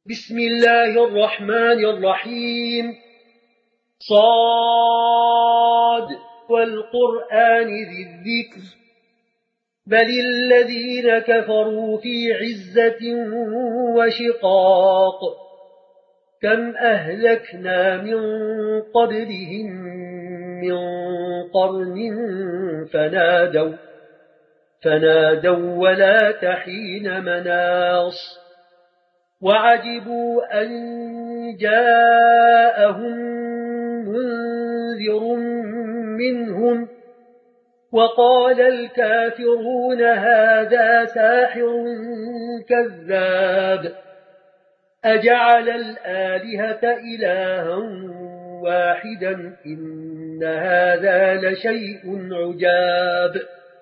بسم الله الرحمن الرحيم. صاد والقرآن ذي الذكر بل الذين كفروا في عزة وشقاق كم أهلكنا من قبلهم من قرن فنادوا ولا تحين مناص وعجبوا أن جاءهم منذر منهم وقال الكافرون هذا ساحر كذاب أجعل الآلهة إلها واحدا إن هذا لشيء عجاب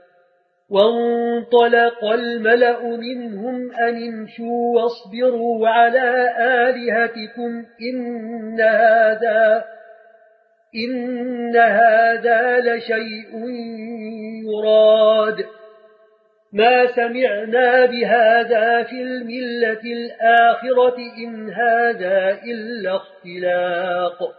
وانطلق الملأ منهم أن امشوا واصبروا على آلهتكم إن هذا لشيء يراد ما سمعنا بهذا في الملة الآخرة إن هذا إلا اختلاق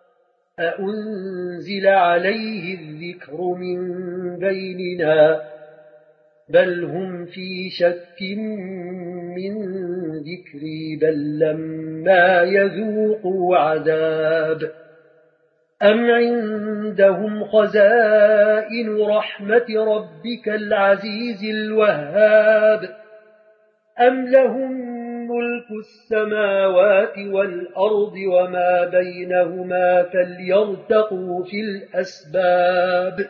أأنزل عليه الذكر من بيننا بل هم في شك من ذكري بل لما يذوقوا عذاب أم عندهم خزائن رحمة ربك العزيز الوهاب أم لهم ملك السماوات والأرض وما بينهما فليرتقوا في الأسباب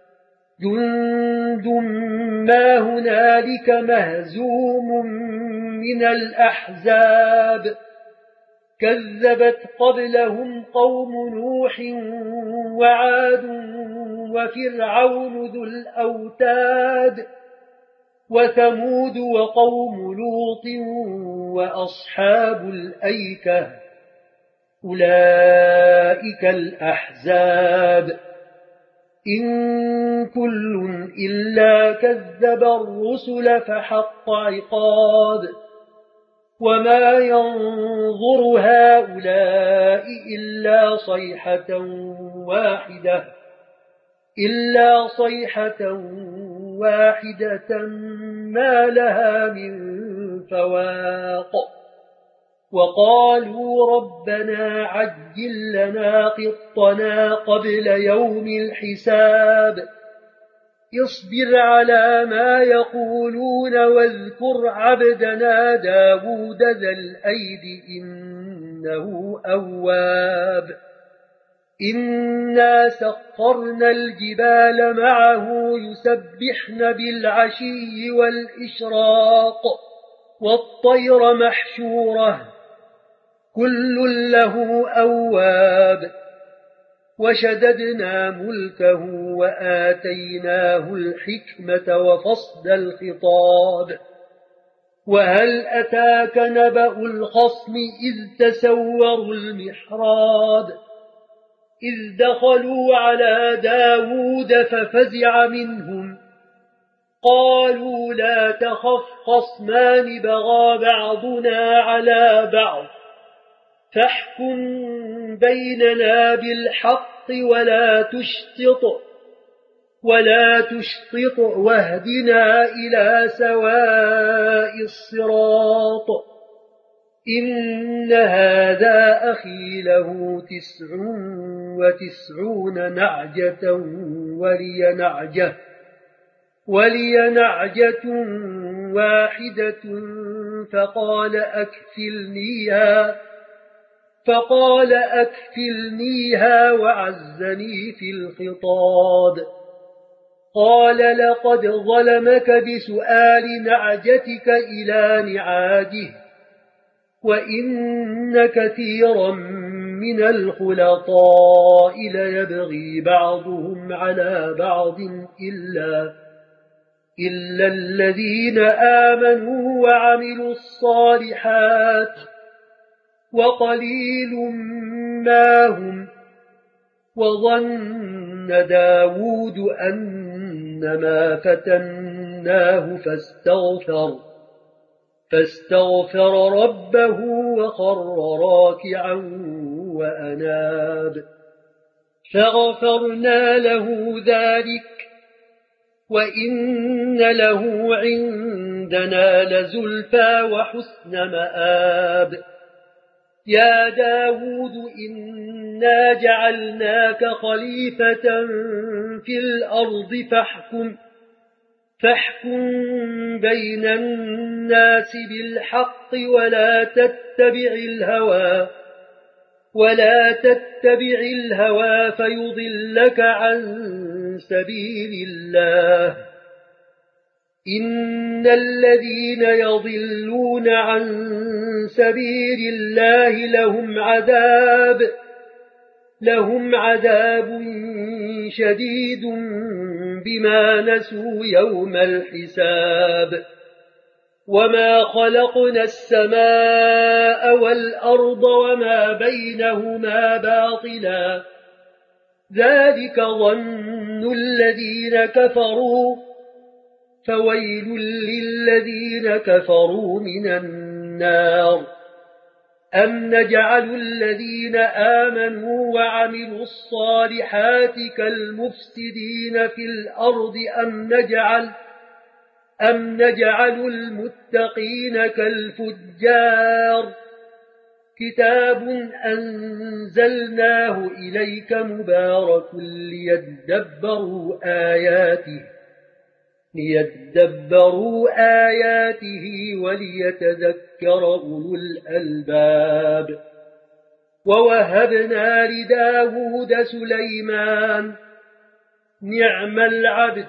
جند ما هنالك مهزوم من الأحزاب كذبت قبلهم قوم نوح وعاد وفرعون ذو الأوتاد وثمود وقوم لوط وأصحاب الأيكة أولئك الأحزاب إن كل إلا كذب الرسل فحق عقاب وما ينظر هؤلاء إلا صيحة واحدة ما لها من فواق وقالوا ربنا عجل لنا قطنا قبل يوم الحساب اصبر على ما يقولون واذكر عبدنا داود ذا الأيد إنه أواب إنا سخرنا الجبال معه يسبحن بالعشي والإشراق والطير محشورة كل له أواب وشددنا ملكه وآتيناه الحكمة وفصل الخطاب وهل أتاك نبأ الخصم إذ تسوروا المحراب إذ دخلوا على داود ففزع منهم قالوا لا تخف خصمان بغى بعضنا على بعض فاحكم بيننا بالحق ولا تشطط واهدنا إلى سواء الصراط إن هذا أخي له 99 نعجة ولي نعجة واحدة فقال أكفلنيها وعزني في الخطاب قال لقد ظلمك بسؤال نعجتك إلى نعاجه وإن كثيرا من الخلطاء ليبغي بعضهم على بعض إلا الذين آمنوا وعملوا الصالحات وقليل ما هم وظن داود أنما فتناه فاستغفر ربه وخر راكعا وأناب فغفرنا له ذلك وإن له عندنا لزلفى وحسن مآب يا داود إنا جعلناك خليفة في الأرض فاحكم بين الناس بالحق ولا تتبع الهوى فيضلك عن سبيل الله إن الذين يضلون عن سبيل الله لهم عذاب شديد بما نسوا يوم الحساب وما خلقنا السماء والأرض وما بينهما باطلا ذلك ظن الذين كفروا فويل للذين كفروا من النار أم نجعل الذين آمنوا وعملوا الصالحات كالمفسدين في الأرض أم نجعل المتقين كالفجار كتاب أنزلناه إليك مبارك ليدبروا آياته وليتذكر أولو الألباب ووهبنا لداود سليمان نعم العبد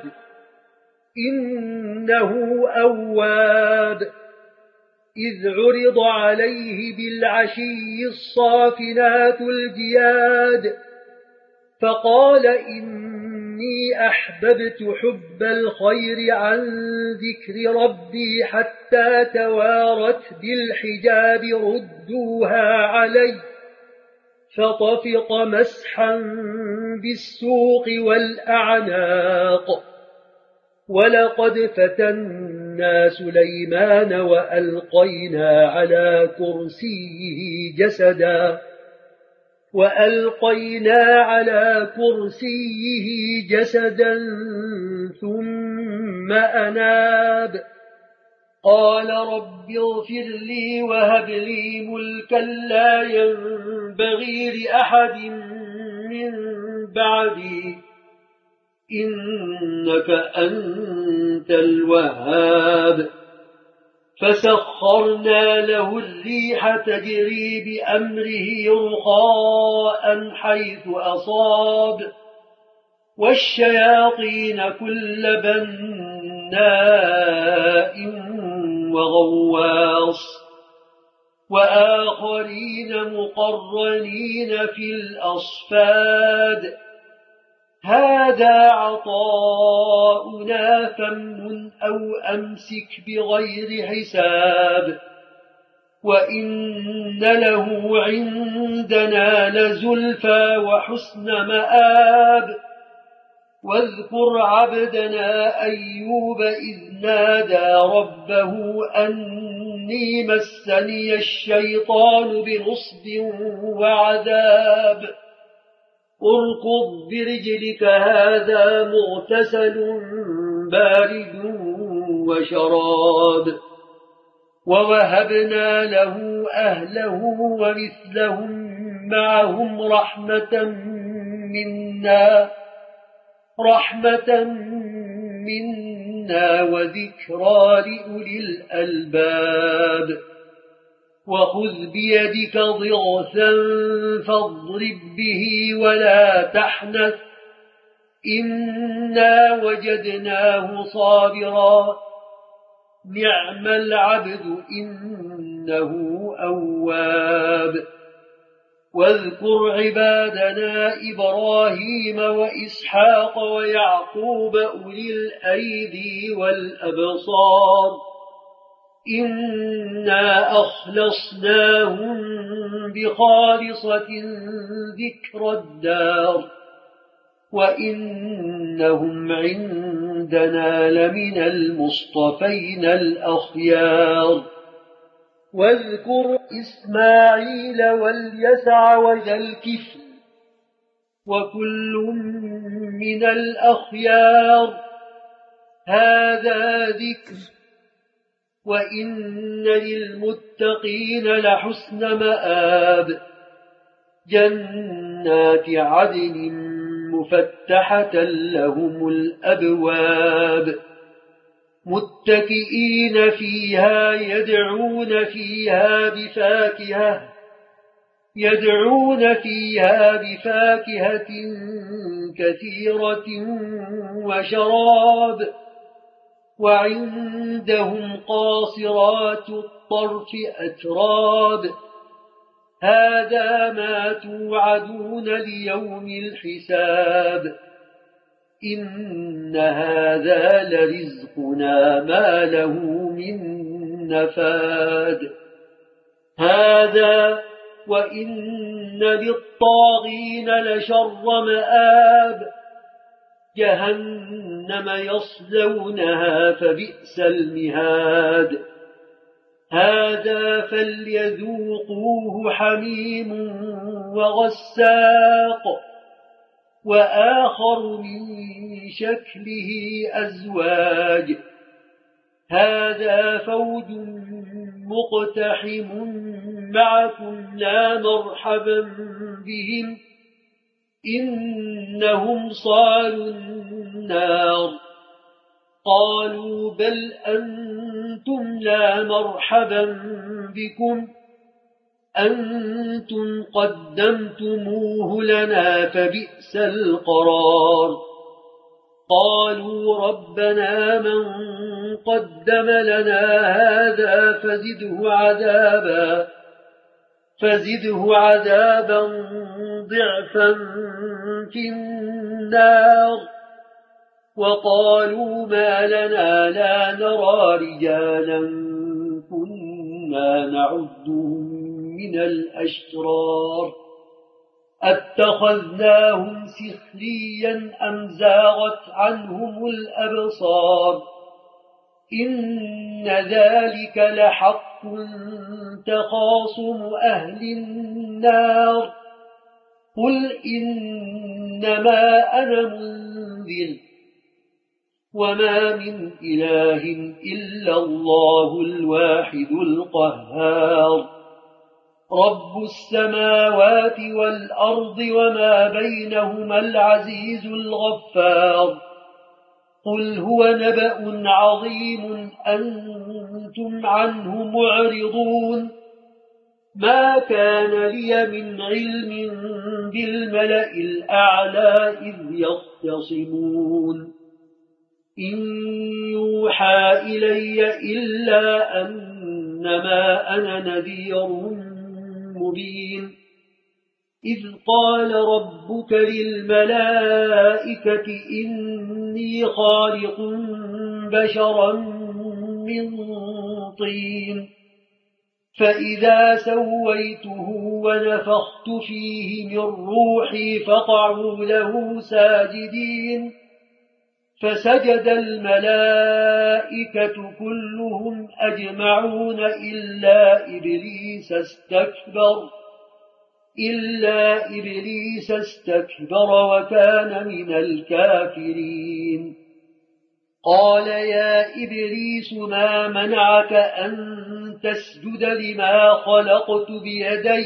إنه أواب إذ عرض عليه بالعشي الصافنات الجياد فقال إني أحببت حب الخير عن ذكر ربي حتى توارت بالحجاب ردوها علي فطفق مسحا بالسوق والأعناق ولقد فتنا سليمان وألقينا على كرسيه جسدا ثم أناب قال رب اغفر لي وهب لي ملكا لا ينبغي لأحد من بعدي إنك أنت الوهاب فسخرنا له الريح تجري بأمره رخاء حيث أصاب والشياطين كل بناء وغواص وآخرين مقرنين في الأصفاد هذا عطاؤنا فامنن أو أمسك بغير حساب وإن له عندنا لزلفى وحسن مآب واذكر عبدنا أيوب إذ نادى ربه أني مسني الشيطان بنصب وعذاب اركض برجلك هذا مغتسل بارد وشراب ووهبنا له أهله ومثلهم معهم رحمة منا وذكرى لأولي الألباب وخذ بيدك ضغثا فاضرب به ولا تحنث إنا وجدناه صابرا نعم العبد إنه أواب واذكر عبادنا إبراهيم وإسحاق ويعقوب أولي الأيدي والأبصار إنا أخلصناهم بخالصة ذكر الدار وإنهم عندنا لمن المصطفين الأخيار واذكر إسماعيل واليسع وذا الكفل وكل من الأخيار هذا ذكر وإن للمتقين لحسن مآب جنات عدن مفتحة لهم الأبواب متكئين فيها يدعون فيها بفاكهة كثيرة وشراب وعندهم قاصرات الطرف أتراب هذا ما توعدون ليوم الحساب إن هذا لرزقنا ما له من نفاد هذا وإن للطاغين لشر مآب جهنم يصلونها فبئس المهاد هذا فليذوقوه حميم وغساق وآخر من شكله أزواج هذا فوج مقتحم معكم لا مرحبا بهم إنهم صالوا النار قالوا بل أنتم لا مرحبا بكم أنتم قدمتموه لنا فبئس القرار قالوا ربنا من قدم لنا هذا فزده عذابا ضعفا في النار وقالوا ما لنا لا نرى رجالا كنا نعدهم من الأشرار اتخذناهم سخريا أم زاغت عنهم الأبصار إن ذلك لحق تخاصم أهل النار قل إنما أنا منذر وما من إله إلا الله الواحد القهار رب السماوات والأرض وما بينهما العزيز الغفار قل هو نبأ عظيم أنتم عنه معرضون ما كان لي من علم بالملأ الأعلى إذ يختصمون إن يوحى إلي إلا أنما أنا نذير مبين إذ قال ربك للملائكة إني خالق بشرا من طين فإذا سويته ونفخت فيه من روحي فقعوا له ساجدين فسجد الملائكة كلهم أجمعون إلا إبليس استكبر وكان من الكافرين قال يا إبليس ما منعك أن تسجد لما خلقت بيدي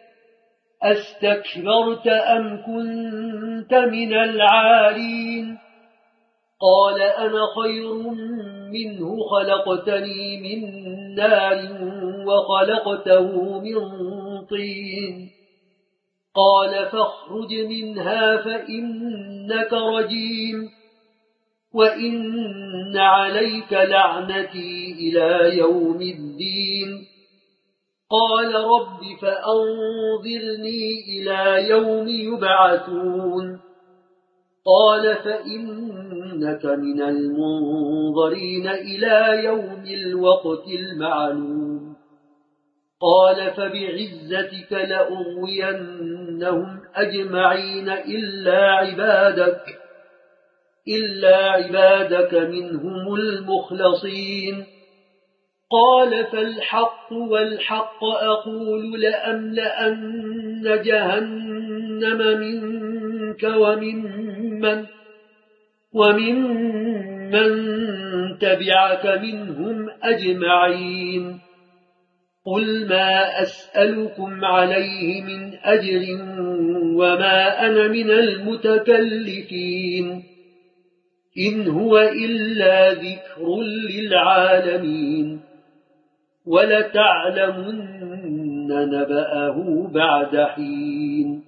أستكبرت أم كنت من العالين قال أنا خير منه خلقتني من نار وخلقته من طين قال فاخرج منها فإنك رجيم وإن عليك لعنتي إلى يوم الدين قال رب فأنظرني إلى يوم يبعثون قال فإنك من المنظرين إلى يوم الوقت المعلوم قال فبعزتك لأغوينهم أجمعين إلا عبادك منهم المخلصين قال فالحق والحق أقول لأملأن جهنم منك ومن تبعك منهم أجمعين قل ما أسألكم عليه من أجر وما أنا من المتكلفين إن هو إلا ذكر للعالمين ولتعلمن نبأه بعد حين